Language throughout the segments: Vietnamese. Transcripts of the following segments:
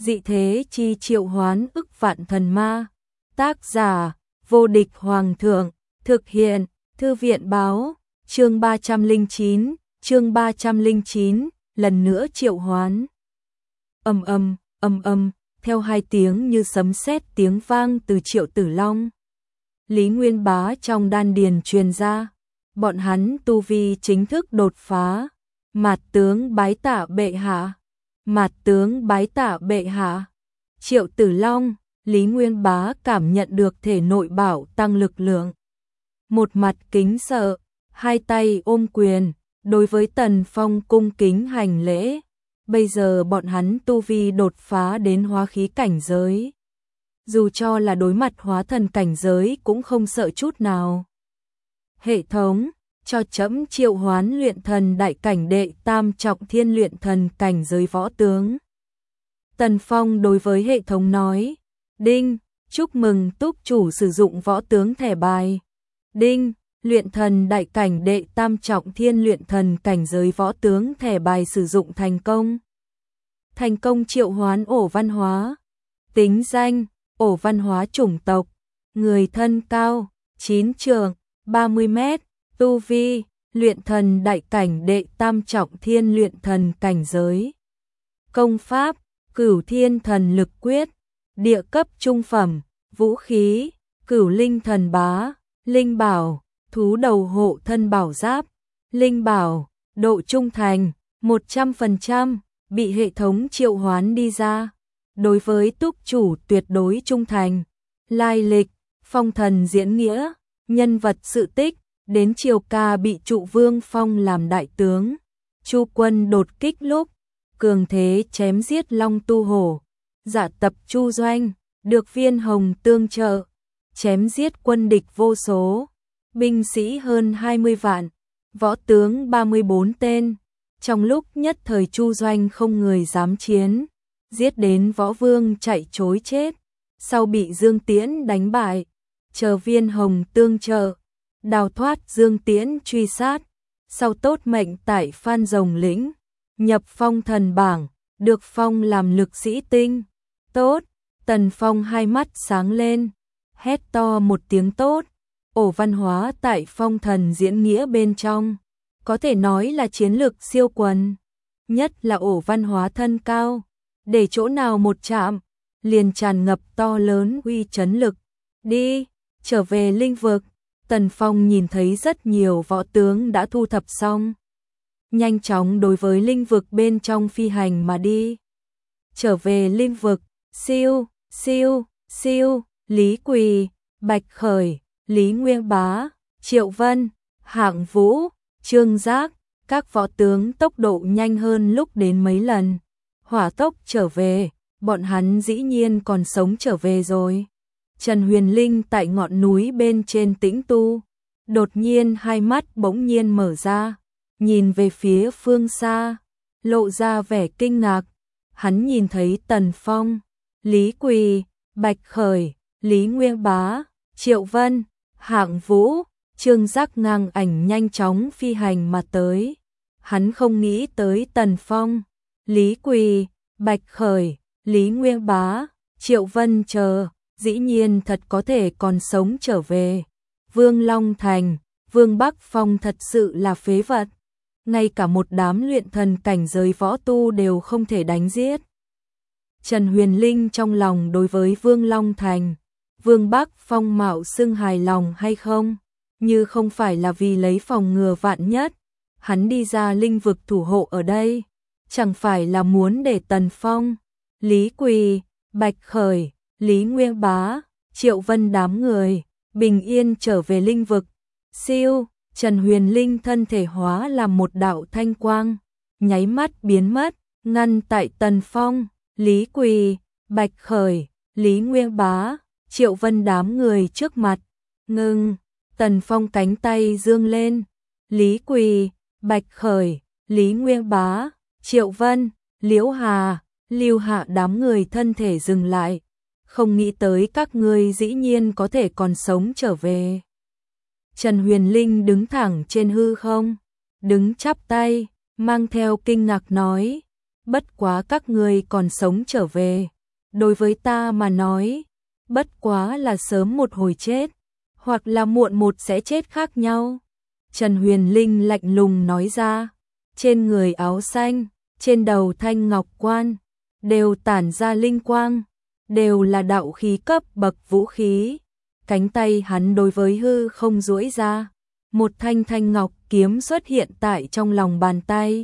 dị thế chi triệu hoán ức vạn thần ma. Tác giả, vô địch hoàng thượng, thực hiện, thư viện báo, chương 309, lần nữa triệu hoán. Theo hai tiếng như sấm sét tiếng vang từ Triệu Tử Long. Lý Nguyên Bá trong đan điền truyền ra, bọn hắn tu vi chính thức đột phá. Mạt tướng bái tạ bệ hạ, mạt tướng bái tạ bệ hạ. Triệu Tử Long, Lý Nguyên Bá cảm nhận được thể nội bảo tăng lực lượng. Một mặt kính sợ, hai tay ôm quyền, đối với Tần Phong cung kính hành lễ. Bây giờ bọn hắn tu vi đột phá đến hóa khí cảnh giới. Dù cho là đối mặt hóa thần cảnh giới cũng không sợ chút nào. Hệ thống, cho trẫm triệu hoán luyện thần đại cảnh đệ tam trọng thiên luyện thần cảnh giới võ tướng. Tần Phong đối với hệ thống nói, đinh, chúc mừng túc chủ sử dụng võ tướng thẻ bài. Đinh, luyện thần đại cảnh đệ tam trọng thiên luyện thần cảnh giới võ tướng thẻ bài sử dụng thành công. Thành công triệu hoán Ổ Văn Hóa. Tính danh, Ổ Văn Hóa chủng tộc, người thân cao, 9 trượng, 30 mét, tu vi, luyện thần đại cảnh đệ tam trọng thiên luyện thần cảnh giới. Công pháp, Cửu Thiên Thần Lực Quyết, địa cấp trung phẩm, vũ khí, Cửu Linh Thần Bá, linh bảo, thú đầu hộ thân bảo giáp, linh bảo, độ trung thành, 100%, bị hệ thống triệu hoán đi ra. Đối với túc chủ tuyệt đối trung thành. Lai lịch, phong thần diễn nghĩa, nhân vật sự tích, đến Triều Ca bị Trụ Vương phong làm đại tướng. Chu quân đột kích lúc, cường thế chém giết Long Tu Hổ. Giả tập Chu Doanh, được Viên Hồng tương trợ, chém giết quân địch vô số. Binh sĩ hơn 20 vạn, võ tướng 34 tên. Trong lúc nhất thời Chu Doanh không người dám chiến, giết đến võ vương chạy trối chết, sau bị Dương Tiễn đánh bại, chờ Viên Hồng tương trợ, đào thoát Dương Tiễn truy sát, sau tốt mệnh tại Phan Rồng Lĩnh, nhập phong thần bảng, được phong làm lực sĩ tinh. Tốt, Tần Phong hai mắt sáng lên, hét to một tiếng tốt. Ổ Văn Hóa tại phong thần diễn nghĩa bên trong, có thể nói là chiến lực siêu quần. Nhất là Ổ Văn Hóa thân cao, để chỗ nào một chạm, liền tràn ngập to lớn uy chấn lực. Đi, trở về linh vực. Tần Phong nhìn thấy rất nhiều võ tướng đã thu thập xong. Nhanh chóng đối với linh vực bên trong phi hành mà đi. Trở về linh vực, siêu, Lý Quỳ, Bạch Khởi, Lý Nguyên Bá, Triệu Vân, Hạng Vũ, Trương Giác, các võ tướng tốc độ nhanh hơn lúc đến mấy lần. Hỏa tốc trở về, bọn hắn dĩ nhiên còn sống trở về rồi. Trần Huyền Linh tại ngọn núi bên trên tĩnh tu, đột nhiên hai mắt bỗng nhiên mở ra, nhìn về phía phương xa, lộ ra vẻ kinh ngạc. Hắn nhìn thấy Tần Phong, Lý Quỳ, Bạch Khởi, Lý Nguyên Bá, Triệu Vân, Hạng Vũ, Trương Giác ngang ảnh nhanh chóng phi hành mà tới. Hắn không nghĩ tới Tần Phong, Lý Quỳ, Bạch Khởi, Lý Nguyên Bá, Triệu Vân chờ, dĩ nhiên thật có thể còn sống trở về. Vương Long Thành, Vương Bắc Phong thật sự là phế vật. Ngay cả một đám luyện thần cảnh giới võ tu đều không thể đánh giết. Trần Huyền Linh trong lòng đối với Vương Long Thành, Vương Bắc Phong mạo xưng hài lòng hay không? Như không phải là vì lấy phòng ngừa vạn nhất, hắn đi ra linh vực thủ hộ ở đây, chẳng phải là muốn để Tần Phong, Lý Quỳ, Bạch Khởi, Lý Nguyên Bá, Triệu Vân đám người bình yên trở về linh vực. Trần Huyền Linh thân thể hóa làm một đạo thanh quang, nháy mắt biến mất, ngăn tại Tần Phong, Lý Quỳ, Bạch Khởi, Lý Nguyên Bá, Triệu Vân đám người trước mặt. Ngưng, Tần Phong cánh tay dương lên, Lý Quỳ, Bạch Khởi, Lý Nguyên Bá, Triệu Vân, Liễu Hà, Lưu Hạ đám người thân thể dừng lại. Không nghĩ tới các ngươi dĩ nhiên có thể còn sống trở về. Trần Huyền Linh đứng thẳng trên hư không, đứng chắp tay, mang theo kinh ngạc nói, bất quá các ngươi còn sống trở về. Đối với ta mà nói, bất quá là sớm một hồi chết, hoặc là muộn một sẽ chết khác nhau. Trần Huyền Linh lạnh lùng nói ra, trên người áo xanh, trên đầu thanh ngọc quan, đều tản ra linh quang, đều là đạo khí cấp bậc vũ khí. Cánh tay hắn đối với hư không duỗi ra, một thanh thanh ngọc kiếm xuất hiện tại trong lòng bàn tay.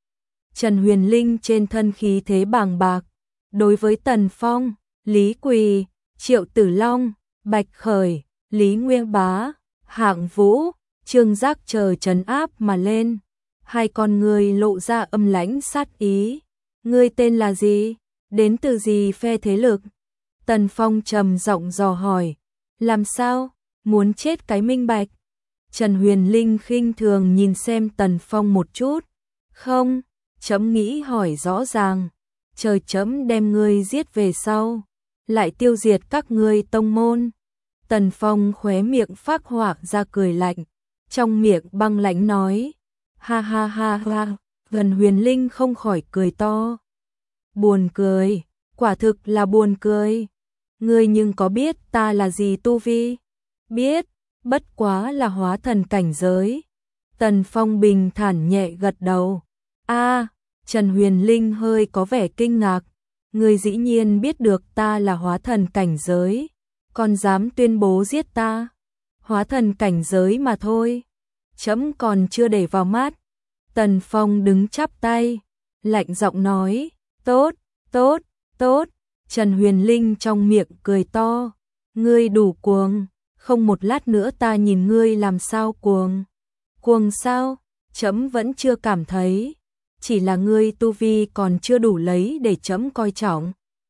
Trần Huyền Linh trên thân khí thế bàng bạc, đối với Tần Phong, Lý Quỳ, Triệu Tử Long, Bạch Khởi, Lý Nguyên Bá, Hạng Vũ, Trương Giác chờ trấn áp mà lên. Hai con người lộ ra âm lãnh sát ý. Ngươi tên là gì? Đến từ gì phe thế lực? Tần Phong trầm giọng dò hỏi. Làm sao? Muốn chết cái minh bạch? Trần Huyền Linh khinh thường nhìn xem Tần Phong một chút. Không, chấm nghĩ hỏi rõ ràng. Chờ chấm đem ngươi giết về sau, lại tiêu diệt các ngươi tông môn. Tần Phong khóe miệng phác họa ra cười lạnh, trong miệng băng lãnh nói. Ha ha ha ha, Trần Huyền Linh không khỏi cười to. Buồn cười, quả thực là buồn cười. Ngươi nhưng có biết ta là gì tu vi? Biết, bất quá là hóa thần cảnh giới. Tần Phong bình thản nhẹ gật đầu. A, Trần Huyền Linh hơi có vẻ kinh ngạc. Ngươi dĩ nhiên biết được ta là hóa thần cảnh giới, còn dám tuyên bố giết ta. Hóa thần cảnh giới mà thôi, chấm còn chưa để vào mắt. Tần Phong đứng chắp tay, lạnh giọng nói, tốt, tốt, tốt. Trần Huyền Linh trong miệng cười to, ngươi đủ cuồng, không một lát nữa ta nhìn ngươi làm sao cuồng. Cuồng sao? Chấm vẫn chưa cảm thấy, chỉ là ngươi tu vi còn chưa đủ lấy để chấm coi trọng.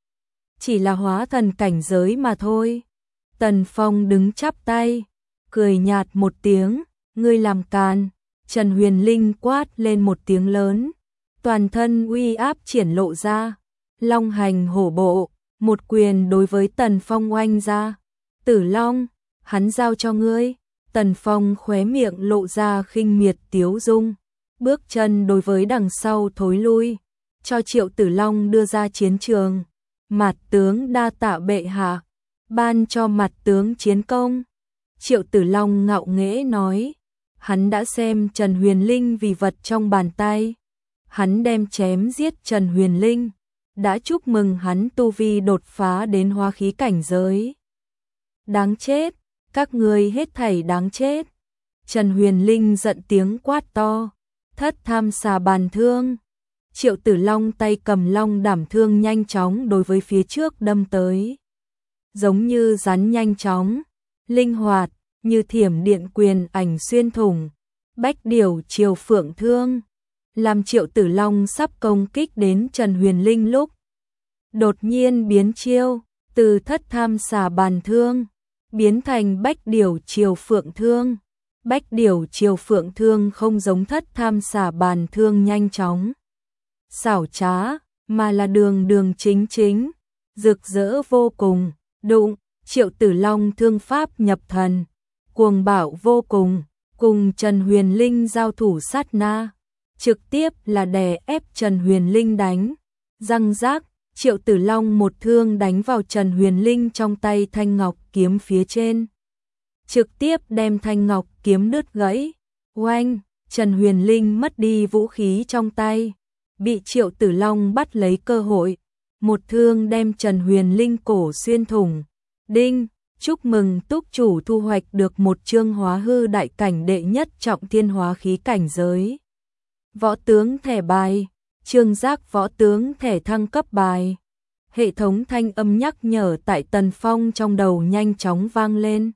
Chỉ là hóa thần cảnh giới mà thôi. Tần Phong đứng chắp tay, cười nhạt một tiếng, ngươi làm càn. Trần Huyền Linh quát lên một tiếng lớn, toàn thân uy áp triển lộ ra, long hành hổ bộ, một quyền đối với Tần Phong oanh ra. Tử Long, hắn giao cho ngươi. Tần Phong khóe miệng lộ ra khinh miệt tiếu dung, bước chân đối với đằng sau thối lui, cho Triệu Tử Long đưa ra chiến trường. Mạt tướng đa tạ bệ hạ, ban cho Mạt tướng chiến công. Triệu Tử Long ngạo nghễ nói, hắn đã xem Trần Huyền Linh vì vật trong bàn tay. Hắn đem chém giết Trần Huyền Linh, đã chúc mừng hắn tu vi đột phá đến hóa khí cảnh giới. Đáng chết, các ngươi hết thảy đáng chết. Trần Huyền Linh giận tiếng quát to, thất tham xà bàn thương. Triệu Tử Long tay cầm long đảm thương nhanh chóng đối với phía trước đâm tới. Giống như rắn nhanh chóng, linh hoạt, như thiểm điện quyền ảnh xuyên thủng. Bách điểu triều phượng thương, làm Triệu Tử Long sắp công kích đến Trần Huyền Linh lúc đột nhiên biến chiêu, từ thất tham xà bàn thương biến thành bách điểu triều phượng thương. Bách điểu triều phượng thương không giống thất tham xà bàn thương nhanh chóng, xảo trá, mà là đường đường chính chính, rực rỡ vô cùng. Đụng, Triệu Tử Long thương pháp nhập thần, cuồng bạo vô cùng, cùng Trần Huyền Linh giao thủ sát na, trực tiếp là đè ép Trần Huyền Linh đánh. Răng rác, Triệu Tử Long một thương đánh vào Trần Huyền Linh trong tay thanh ngọc kiếm phía trên, trực tiếp đem thanh ngọc kiếm đứt gãy. Oanh, Trần Huyền Linh mất đi vũ khí trong tay, bị Triệu Tử Long bắt lấy cơ hội, một thương đem Trần Huyền Linh cổ xuyên thủng. Đinh, chúc mừng túc chủ thu hoạch được một chương hóa hư đại cảnh đệ nhất trọng thiên hóa khí cảnh giới. Võ tướng thẻ bài, Trương Giác võ tướng thẻ thăng cấp bài. Hệ thống thanh âm nhắc nhở tại Tần Phong trong đầu nhanh chóng vang lên.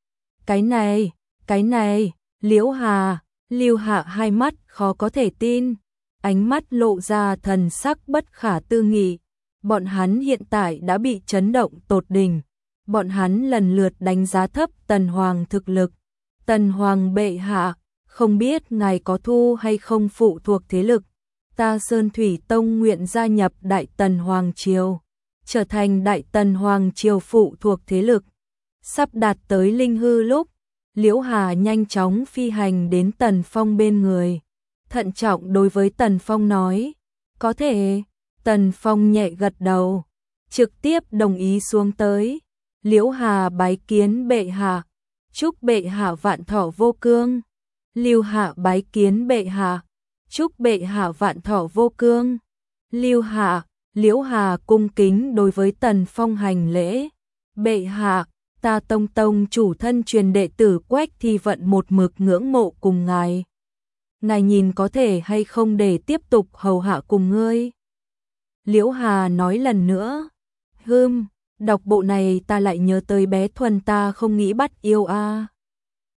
Cái này, Liễu Hà, Lưu Hạ hai mắt khó có thể tin, ánh mắt lộ ra thần sắc bất khả tư nghị. Bọn hắn hiện tại đã bị chấn động tột đỉnh. Bọn hắn lần lượt đánh giá thấp Tần Hoàng thực lực. Tần Hoàng bệ hạ, không biết ngài có thu hay không phụ thuộc thế lực. Ta Sơn Thủy Tông nguyện gia nhập Đại Tần Hoàng Triều, trở thành Đại Tần Hoàng Triều phụ thuộc thế lực. Sắp đạt tới linh hư lúc, Liễu Hà nhanh chóng phi hành đến Tần Phong bên người, thận trọng đối với Tần Phong nói, Có thể. Tần Phong nhẹ gật đầu, trực tiếp đồng ý xuống tới. Liễu Hà bái kiến bệ hạ, chúc bệ hạ vạn thọ vô cương. Lưu Hạ bái kiến bệ hạ, chúc bệ hạ vạn thọ vô cương. Lưu Hạ, Liễu Hà cung kính đối với Tần Phong hành lễ. Bệ hạ, ta Tông Tông chủ thân truyền đệ tử Quách Thi Vận một mực ngưỡng mộ cùng ngài. Ngài nhìn có thể hay không để tiếp tục hầu hạ cùng ngươi? Liễu Hà nói lần nữa. Đọc bộ này ta lại nhớ tới bé Thuần ta không nghĩ bắt yêu a.